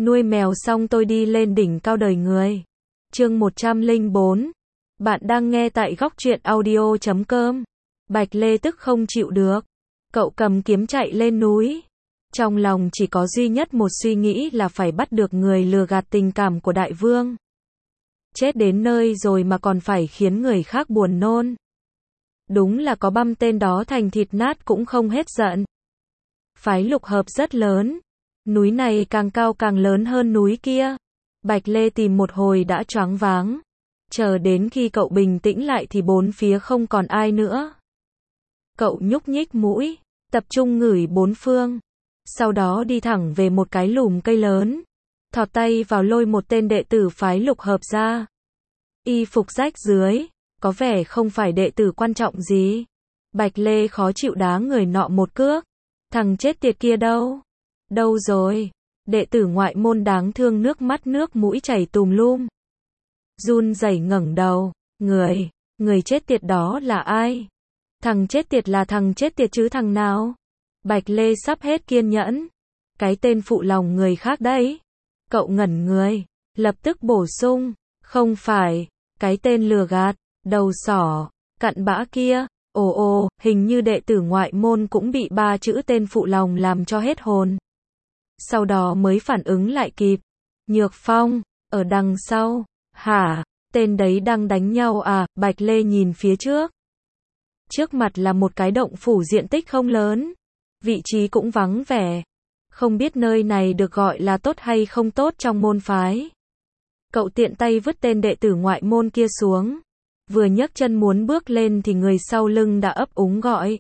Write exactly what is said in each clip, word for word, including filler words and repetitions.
Nuôi mèo xong tôi đi lên đỉnh cao đời người. Chương một trăm lẻ bốn. Bạn đang nghe tại góc truyện audio chấm com. Bạch Lê tức không chịu được. Cậu cầm kiếm chạy lên núi. Trong lòng chỉ có duy nhất một suy nghĩ là phải bắt được người lừa gạt tình cảm của đại vương. Chết đến nơi rồi mà còn phải khiến người khác buồn nôn. Đúng là có băm tên đó thành thịt nát cũng không hết giận. Phái Lục Hợp rất lớn. Núi này càng cao càng lớn hơn núi kia. Bạch Lê tìm một hồi đã choáng váng. Chờ đến khi cậu bình tĩnh lại thì bốn phía không còn ai nữa. Cậu nhúc nhích mũi, tập trung ngửi bốn phương. Sau đó đi thẳng về một cái lùm cây lớn. Thọt tay vào lôi một tên đệ tử phái Lục Hợp ra. Y phục rách dưới, có vẻ không phải đệ tử quan trọng gì. Bạch Lê khó chịu đá người nọ một cước. Thằng chết tiệt kia đâu? Đâu rồi? Đệ tử ngoại môn đáng thương nước mắt nước mũi chảy tùm lum. Run rẩy ngẩng đầu. Người, người chết tiệt đó là ai? Thằng chết tiệt là thằng chết tiệt chứ thằng nào? Bạch Lê sắp hết kiên nhẫn. Cái tên phụ lòng người khác đấy. Cậu ngẩn người, lập tức bổ sung. Không phải, cái tên lừa gạt, đầu sỏ, cặn bã kia. Ồ ồ, hình như đệ tử ngoại môn cũng bị ba chữ tên phụ lòng làm cho hết hồn. Sau đó mới phản ứng lại kịp. Nhược Phong, ở đằng sau. Hả, tên đấy đang đánh nhau à? Bạch Lê nhìn phía trước. Trước mặt là một cái động phủ diện tích không lớn. Vị trí cũng vắng vẻ. Không biết nơi này được gọi là tốt hay không tốt trong môn phái. Cậu tiện tay vứt tên đệ tử ngoại môn kia xuống. Vừa nhấc chân muốn bước lên thì người sau lưng đã ấp úng gọi.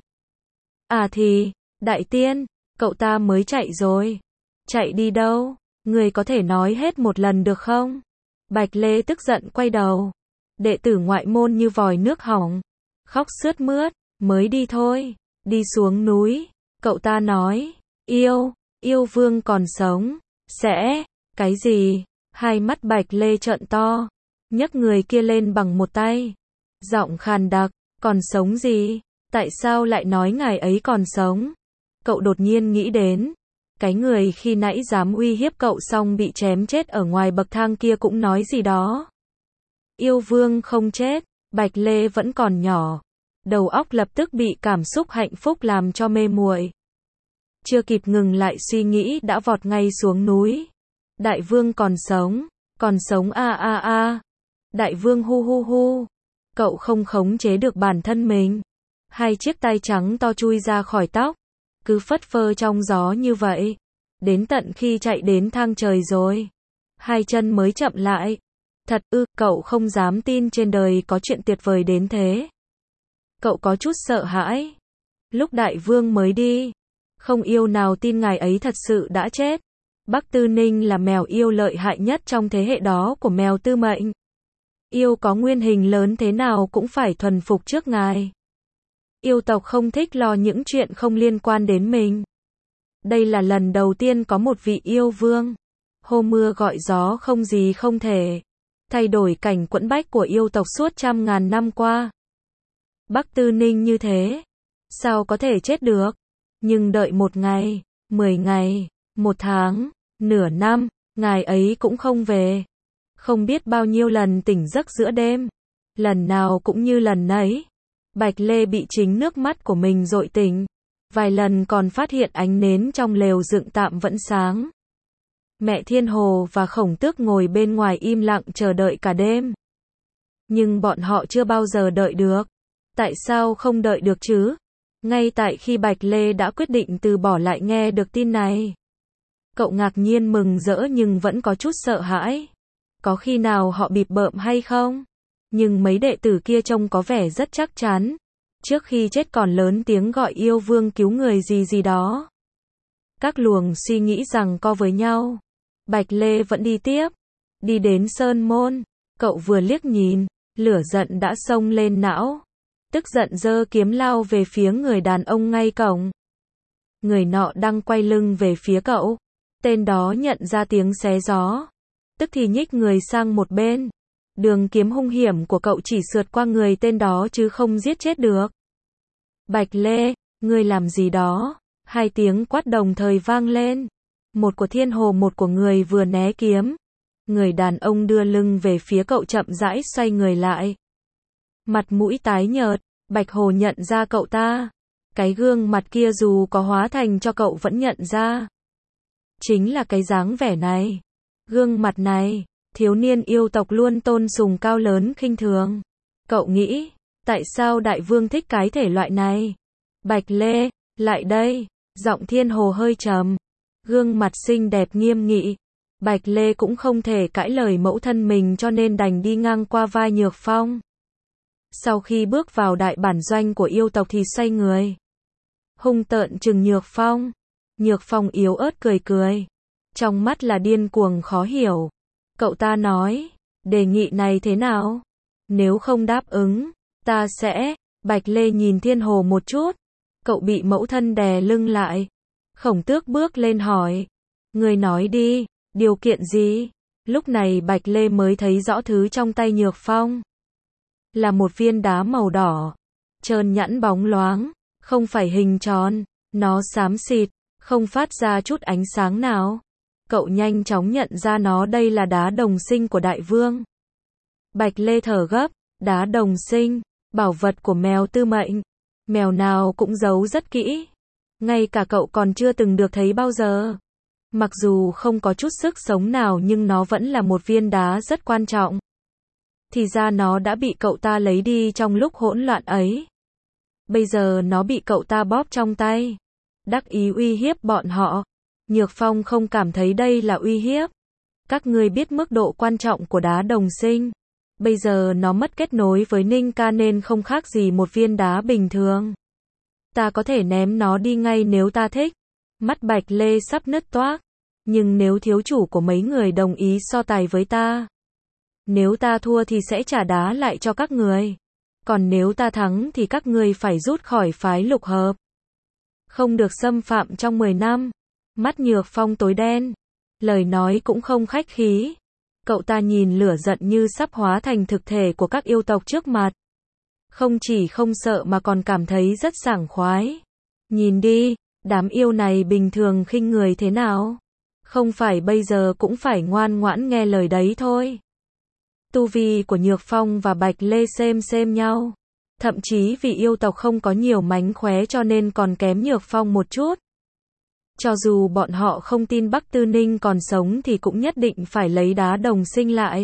À thì, đại tiên, cậu ta mới chạy rồi. Chạy đi đâu? Người có thể nói hết một lần được không? Bạch Lê tức giận quay đầu. Đệ tử ngoại môn như vòi nước hỏng. Khóc sướt mướt, mới đi thôi. Đi xuống núi. Cậu ta nói, yêu, yêu vương còn sống. Sẽ, cái gì? Hai mắt Bạch Lê trợn to. Nhấc người kia lên bằng một tay. Giọng khàn đặc, còn sống gì? Tại sao lại nói ngài ấy còn sống? Cậu đột nhiên nghĩ đến. Cái người khi nãy dám uy hiếp cậu xong bị chém chết ở ngoài bậc thang kia cũng nói gì đó. Yêu vương không chết, Bạch Lê vẫn còn nhỏ. Đầu óc lập tức bị cảm xúc hạnh phúc làm cho mê muội. Chưa kịp ngừng lại suy nghĩ đã vọt ngay xuống núi. Đại vương còn sống, còn sống a a a. Đại vương hu hu hu. Cậu không khống chế được bản thân mình. Hai chiếc tay trắng to chui ra khỏi tóc. Cứ phất phơ trong gió như vậy. Đến tận khi chạy đến thang trời rồi. Hai chân mới chậm lại. Thật ư, cậu không dám tin trên đời có chuyện tuyệt vời đến thế. Cậu có chút sợ hãi. Lúc đại vương mới đi. Không yêu nào tin ngài ấy thật sự đã chết. Bắc Tư Ninh là mèo yêu lợi hại nhất trong thế hệ đó của mèo tư mệnh. Yêu có nguyên hình lớn thế nào cũng phải thuần phục trước ngài. Yêu tộc không thích lo những chuyện không liên quan đến mình. Đây là lần đầu tiên có một vị yêu vương. Hô mưa gọi gió không gì không thể. Thay đổi cảnh quẫn bách của yêu tộc suốt trăm ngàn năm qua. Bắc Tư Ninh như thế. Sao có thể chết được? Nhưng đợi một ngày, mười ngày, một tháng, nửa năm, ngài ấy cũng không về. Không biết bao nhiêu lần tỉnh giấc giữa đêm. Lần nào cũng như lần nấy. Bạch Lê bị chính nước mắt của mình dội tỉnh. Vài lần còn phát hiện ánh nến trong lều dựng tạm vẫn sáng. Mẹ Thiên Hồ và Khổng Tước ngồi bên ngoài im lặng chờ đợi cả đêm. Nhưng bọn họ chưa bao giờ đợi được. Tại sao không đợi được chứ? Ngay tại khi Bạch Lê đã quyết định từ bỏ lại nghe được tin này. Cậu ngạc nhiên mừng rỡ nhưng vẫn có chút sợ hãi. Có khi nào họ bịp bợm hay không? Nhưng mấy đệ tử kia trông có vẻ rất chắc chắn. Trước khi chết còn lớn tiếng gọi yêu vương cứu người gì gì đó. Các luồng suy nghĩ rằng co với nhau. Bạch Lê vẫn đi tiếp. Đi đến sơn môn. Cậu vừa liếc nhìn. Lửa giận đã xông lên não. Tức giận giơ kiếm lao về phía người đàn ông ngay cổng. Người nọ đang quay lưng về phía cậu. Tên đó nhận ra tiếng xé gió. Tức thì nhích người sang một bên. Đường kiếm hung hiểm của cậu chỉ sượt qua người tên đó chứ không giết chết được. Bạch Lê, ngươi làm gì đó? Hai tiếng quát đồng thời vang lên. Một của Thiên Hồ một của người vừa né kiếm. Người đàn ông đưa lưng về phía cậu chậm rãi xoay người lại. Mặt mũi tái nhợt, Bạch Hồ nhận ra cậu ta. Cái gương mặt kia dù có hóa thành cho cậu vẫn nhận ra. Chính là cái dáng vẻ này. Gương mặt này, thiếu niên yêu tộc luôn tôn sùng cao lớn khinh thường. Cậu nghĩ, tại sao đại vương thích cái thể loại này? Bạch Lê, lại đây. Giọng Thiên Hồ hơi trầm. Gương mặt xinh đẹp nghiêm nghị. Bạch Lê cũng không thể cãi lời mẫu thân mình cho nên đành đi ngang qua vai Nhược Phong. Sau khi bước vào đại bản doanh của yêu tộc thì xoay người. Hung tợn trừng Nhược Phong. Nhược Phong yếu ớt cười cười. Trong mắt là điên cuồng khó hiểu. Cậu ta nói, đề nghị này thế nào? Nếu không đáp ứng, ta sẽ... Bạch Lê nhìn Thiên Hồ một chút. Cậu bị mẫu thân đè lưng lại. Khổng Tước bước lên hỏi. Người nói đi, điều kiện gì? Lúc này Bạch Lê mới thấy rõ thứ trong tay Nhược Phong. Là một viên đá màu đỏ. Trơn nhẵn bóng loáng. Không phải hình tròn. Nó xám xịt. Không phát ra chút ánh sáng nào. Cậu nhanh chóng nhận ra nó đây là đá đồng sinh của đại vương. Bạch Lê thở gấp. Đá đồng sinh. Bảo vật của mèo tư mệnh. Mèo nào cũng giấu rất kỹ. Ngay cả cậu còn chưa từng được thấy bao giờ. Mặc dù không có chút sức sống nào nhưng nó vẫn là một viên đá rất quan trọng. Thì ra nó đã bị cậu ta lấy đi trong lúc hỗn loạn ấy. Bây giờ nó bị cậu ta bóp trong tay. Đắc ý uy hiếp bọn họ. Nhược Phong không cảm thấy đây là uy hiếp. Các ngươi biết mức độ quan trọng của đá đồng sinh. Bây giờ nó mất kết nối với Ninh Ca nên không khác gì một viên đá bình thường. Ta có thể ném nó đi ngay nếu ta thích. Mắt Bạch Lê sắp nứt toác. Nhưng nếu thiếu chủ của mấy người đồng ý so tài với ta. Nếu ta thua thì sẽ trả đá lại cho các người. Còn nếu ta thắng thì các người phải rút khỏi phái lục hợp. Không được xâm phạm trong mười năm. Mắt Nhược Phong tối đen. Lời nói cũng không khách khí. Cậu ta nhìn lửa giận như sắp hóa thành thực thể của các yêu tộc trước mặt. Không chỉ không sợ mà còn cảm thấy rất sảng khoái. Nhìn đi, đám yêu này bình thường khinh người thế nào? Không phải bây giờ cũng phải ngoan ngoãn nghe lời đấy thôi. Tu vi của Nhược Phong và Bạch Lê xem xem nhau. Thậm chí vì yêu tộc không có nhiều mánh khóe cho nên còn kém Nhược Phong một chút. Cho dù bọn họ không tin Bắc Tư Ninh còn sống thì cũng nhất định phải lấy đá đồng sinh lại.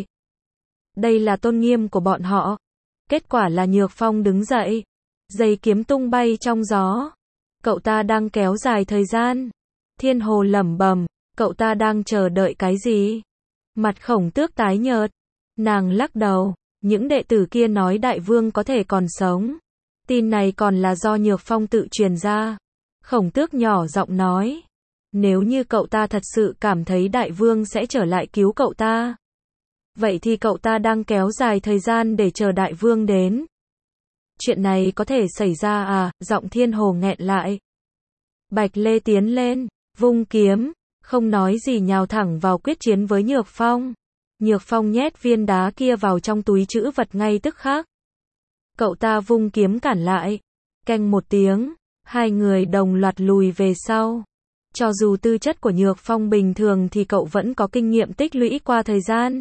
Đây là tôn nghiêm của bọn họ. Kết quả là Nhược Phong đứng dậy. Dây kiếm tung bay trong gió. Cậu ta đang kéo dài thời gian. Thiên Hồ lẩm bẩm, cậu ta đang chờ đợi cái gì? Mặt Khổng Tước tái nhợt. Nàng lắc đầu, những đệ tử kia nói đại vương có thể còn sống. Tin này còn là do Nhược Phong tự truyền ra. Khổng Tước nhỏ giọng nói, nếu như cậu ta thật sự cảm thấy đại vương sẽ trở lại cứu cậu ta. Vậy thì cậu ta đang kéo dài thời gian để chờ đại vương đến. Chuyện này có thể xảy ra à? Giọng Thiên Hồ nghẹn lại. Bạch Lê tiến lên, vung kiếm, không nói gì nhào thẳng vào quyết chiến với Nhược Phong. Nhược Phong nhét viên đá kia vào trong túi trữ vật ngay tức khắc. Cậu ta vung kiếm cản lại. Keng một tiếng, hai người đồng loạt lùi về sau. Cho dù tư chất của Nhược Phong bình thường thì cậu vẫn có kinh nghiệm tích lũy qua thời gian.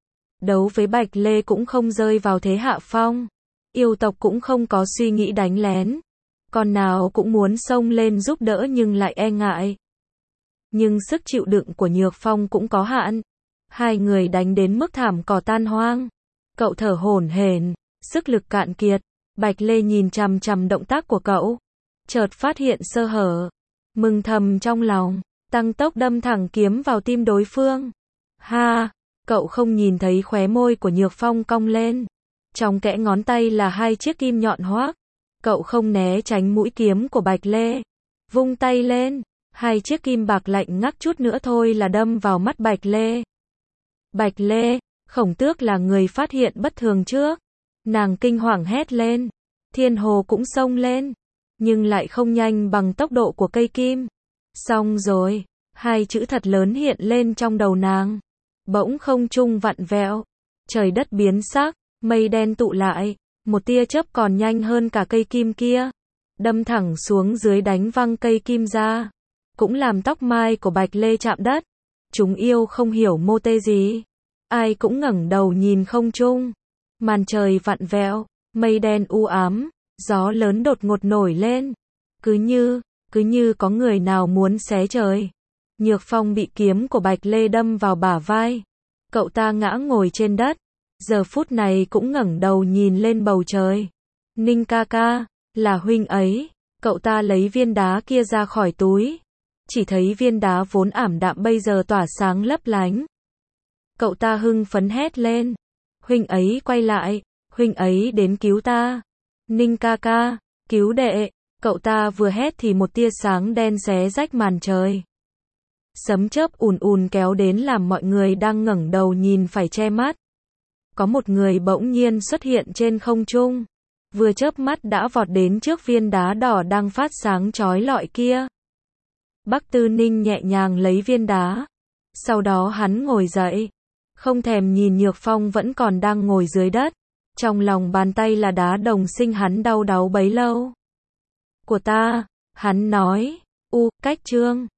Đấu với Bạch Lê cũng không rơi vào thế hạ phong. Yêu tộc cũng không có suy nghĩ đánh lén. Con nào cũng muốn xông lên giúp đỡ nhưng lại e ngại. Nhưng sức chịu đựng của Nhược Phong cũng có hạn. Hai người đánh đến mức thảm cỏ tan hoang. Cậu thở hổn hển, sức lực cạn kiệt. Bạch Lê nhìn chằm chằm động tác của cậu. Chợt phát hiện sơ hở. Mừng thầm trong lòng, tăng tốc đâm thẳng kiếm vào tim đối phương. Ha! Cậu không nhìn thấy khóe môi của Nhược Phong cong lên. Trong kẽ ngón tay là hai chiếc kim nhọn hoác. Cậu không né tránh mũi kiếm của Bạch Lê. Vung tay lên, hai chiếc kim bạc lạnh ngắt chút nữa thôi là đâm vào mắt Bạch Lê. Bạch Lê, Khổng Tước là người phát hiện bất thường trước. Nàng kinh hoàng hét lên. Thiên Hồ cũng xông lên. Nhưng lại không nhanh bằng tốc độ của cây kim. Xong rồi, hai chữ thật lớn hiện lên trong đầu nàng. Bỗng không trung vặn vẹo. Trời đất biến sắc, mây đen tụ lại. Một tia chớp còn nhanh hơn cả cây kim kia. Đâm thẳng xuống dưới đánh văng cây kim ra. cũng làm tóc mai của Bạch Lê chạm đất. Chúng yêu không hiểu mô tê gì. Ai cũng ngẩng đầu nhìn không trung. Màn trời vặn vẹo, mây đen u ám, gió lớn đột ngột nổi lên. Cứ như, cứ như có người nào muốn xé trời. Nhược Phong bị kiếm của Bạch Lê đâm vào bả vai. Cậu ta ngã ngồi trên đất. Giờ phút này cũng ngẩng đầu nhìn lên bầu trời. Ninh ca ca, là huynh ấy. Cậu ta lấy viên đá kia ra khỏi túi. Chỉ thấy viên đá vốn ảm đạm bây giờ tỏa sáng lấp lánh. Cậu ta hưng phấn hét lên. Huynh ấy quay lại, huynh ấy đến cứu ta. Ninh ca ca, cứu đệ. Cậu ta vừa hét thì một tia sáng đen xé rách màn trời. Sấm chớp ùn ùn kéo đến làm mọi người đang ngẩng đầu nhìn phải che mắt. Có một người bỗng nhiên xuất hiện trên không trung. Vừa chớp mắt đã vọt đến trước viên đá đỏ đang phát sáng chói lọi kia. Bắc Tư Ninh nhẹ nhàng lấy viên đá. Sau đó hắn ngồi dậy. Không thèm nhìn Nhược Phong vẫn còn đang ngồi dưới đất. Trong lòng bàn tay là đá đồng sinh hắn đau đáu bấy lâu. Của ta, hắn nói. U, cách chương.